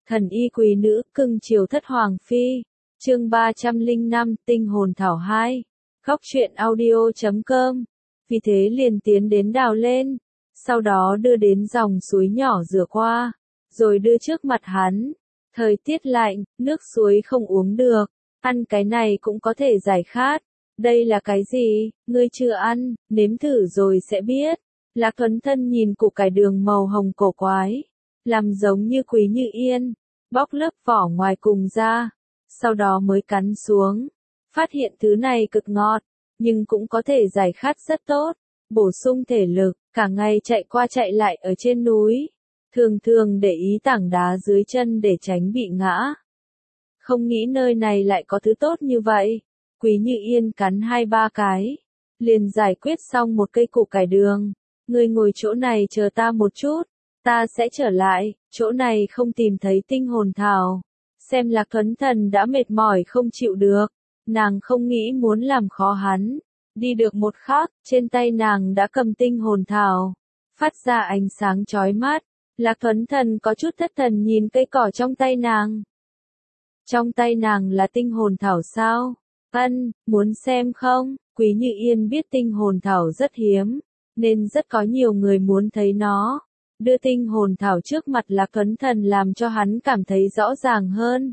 Thần y quý nữ, cưng chiều thất hoàng phi. Chương 305, tinh hồn thảo 2. Góc truyện audio.com. Vì thế liền tiến đến đào lên, sau đó đưa đến dòng suối nhỏ rửa qua, rồi đưa trước mặt hắn. Thời tiết lạnh, nước suối không uống được, ăn cái này cũng có thể giải khát. Đây là cái gì, ngươi chưa ăn, nếm thử rồi sẽ biết. Lạc Thuấn Thân nhìn củ cải đường màu hồng cổ quái, làm giống như Quý Như Yên, bóc lớp vỏ ngoài cùng ra, sau đó mới cắn xuống. Phát hiện thứ này cực ngọt, nhưng cũng có thể giải khát rất tốt, bổ sung thể lực, cả ngày chạy qua chạy lại ở trên núi. Thường thường để ý tảng đá dưới chân để tránh bị ngã. Không nghĩ nơi này lại có thứ tốt như vậy. Quý Như Yên cắn 2-3 cái, liền giải quyết xong một cây củ cải đường. Ngươi ngồi chỗ này chờ ta một chút, ta sẽ trở lại, chỗ này không tìm thấy tinh hồn thảo. Xem Lạc Thuấn Thần đã mệt mỏi không chịu được, nàng không nghĩ muốn làm khó hắn. Đi được một khắc, trên tay nàng đã cầm tinh hồn thảo, phát ra ánh sáng chói mắt. Lạc Thuấn Thần có chút thất thần nhìn cây cỏ trong tay nàng. Trong tay nàng là tinh hồn thảo sao? Ân, muốn xem không? Quý Như Yên biết tinh hồn thảo rất hiếm, nên rất có nhiều người muốn thấy nó. Đưa tinh hồn thảo trước mặt Lạc Thuấn Thần làm cho hắn cảm thấy rõ ràng hơn.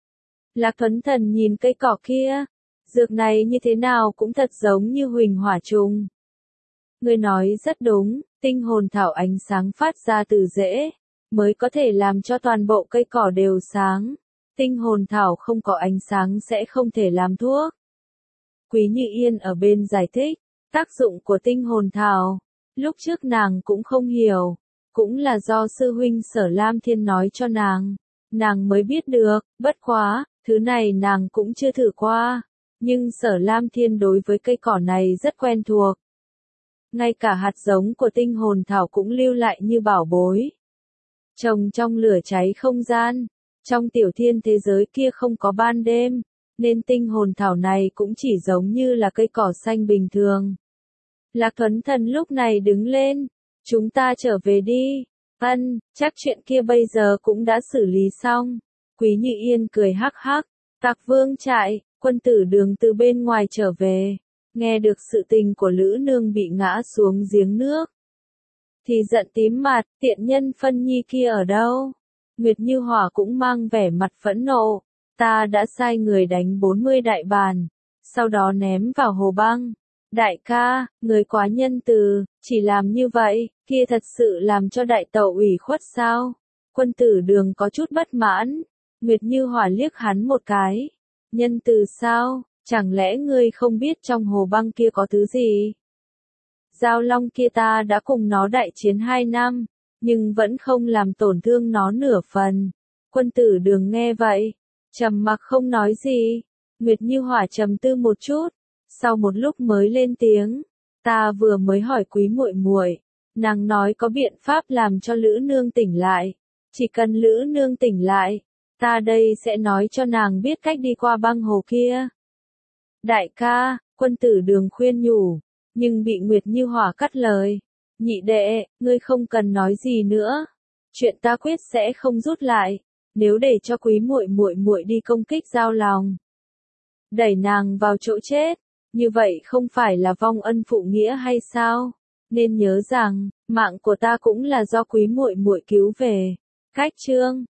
Lạc Thuấn Thần nhìn cây cỏ kia, dược này như thế nào cũng thật giống như huỳnh hỏa trùng. Ngươi nói rất đúng, tinh hồn thảo ánh sáng phát ra từ rễ, mới có thể làm cho toàn bộ cây cỏ đều sáng. Tinh hồn thảo không có ánh sáng sẽ không thể làm thuốc. Quý Như Yên ở bên giải thích, tác dụng của tinh hồn thảo. Lúc trước nàng cũng không hiểu, cũng là do sư huynh Sở Lam Thiên nói cho nàng mới biết được, bất quá, thứ này nàng cũng chưa thử qua, nhưng Sở Lam Thiên đối với cây cỏ này rất quen thuộc. Ngay cả hạt giống của tinh hồn thảo cũng lưu lại như bảo bối. Trồng trong lửa cháy không gian, trong tiểu thiên thế giới kia không có ban đêm, nên tinh hồn thảo này cũng chỉ giống như là cây cỏ xanh bình thường. Lạc Thuấn Thần lúc này đứng lên, chúng ta trở về đi. Ân, chắc chuyện kia bây giờ cũng đã xử lý xong. Quý Như Yên cười hắc hắc, Tạc Vương trại, Quân Tử Đường từ bên ngoài trở về, nghe được sự tình của Lữ Nương bị ngã xuống giếng nước, thì giận tím mặt, tiện nhân Phân Nhi kia ở đâu? Nguyệt Như Hỏa cũng mang vẻ mặt phẫn nộ, ta đã sai người đánh 40 đại bàn, sau đó ném vào hồ băng. Đại ca, người quá nhân từ, chỉ làm như vậy, kia thật sự làm cho đại tẩu ủy khuất sao? Quân Tử Đường có chút bất mãn, Nguyệt Như Hỏa liếc hắn một cái. Nhân từ sao, chẳng lẽ ngươi không biết trong hồ băng kia có thứ gì? Giao long kia ta đã cùng nó đại chiến 2 năm, nhưng vẫn không làm tổn thương nó nửa phần. Quân Tử Đường nghe vậy, trầm mặc không nói gì. Nguyệt Như Hỏa trầm tư một chút, sau một lúc mới lên tiếng, ta vừa mới hỏi Quý muội muội, nàng nói có biện pháp làm cho Lữ Nương tỉnh lại, chỉ cần Lữ Nương tỉnh lại, ta đây sẽ nói cho nàng biết cách đi qua băng hồ kia. Đại ca, Quân Tử Đường khuyên nhủ, nhưng bị Nguyệt Như Hỏa cắt lời. Nhị đệ, ngươi không cần nói gì nữa, chuyện ta quyết sẽ không rút lại, nếu để cho Quý muội muội đi công kích Giao Lòng, đẩy nàng vào chỗ chết, như vậy không phải là vong ân phụ nghĩa hay sao? Nên nhớ rằng, mạng của ta cũng là do Quý muội muội cứu về. Cách chương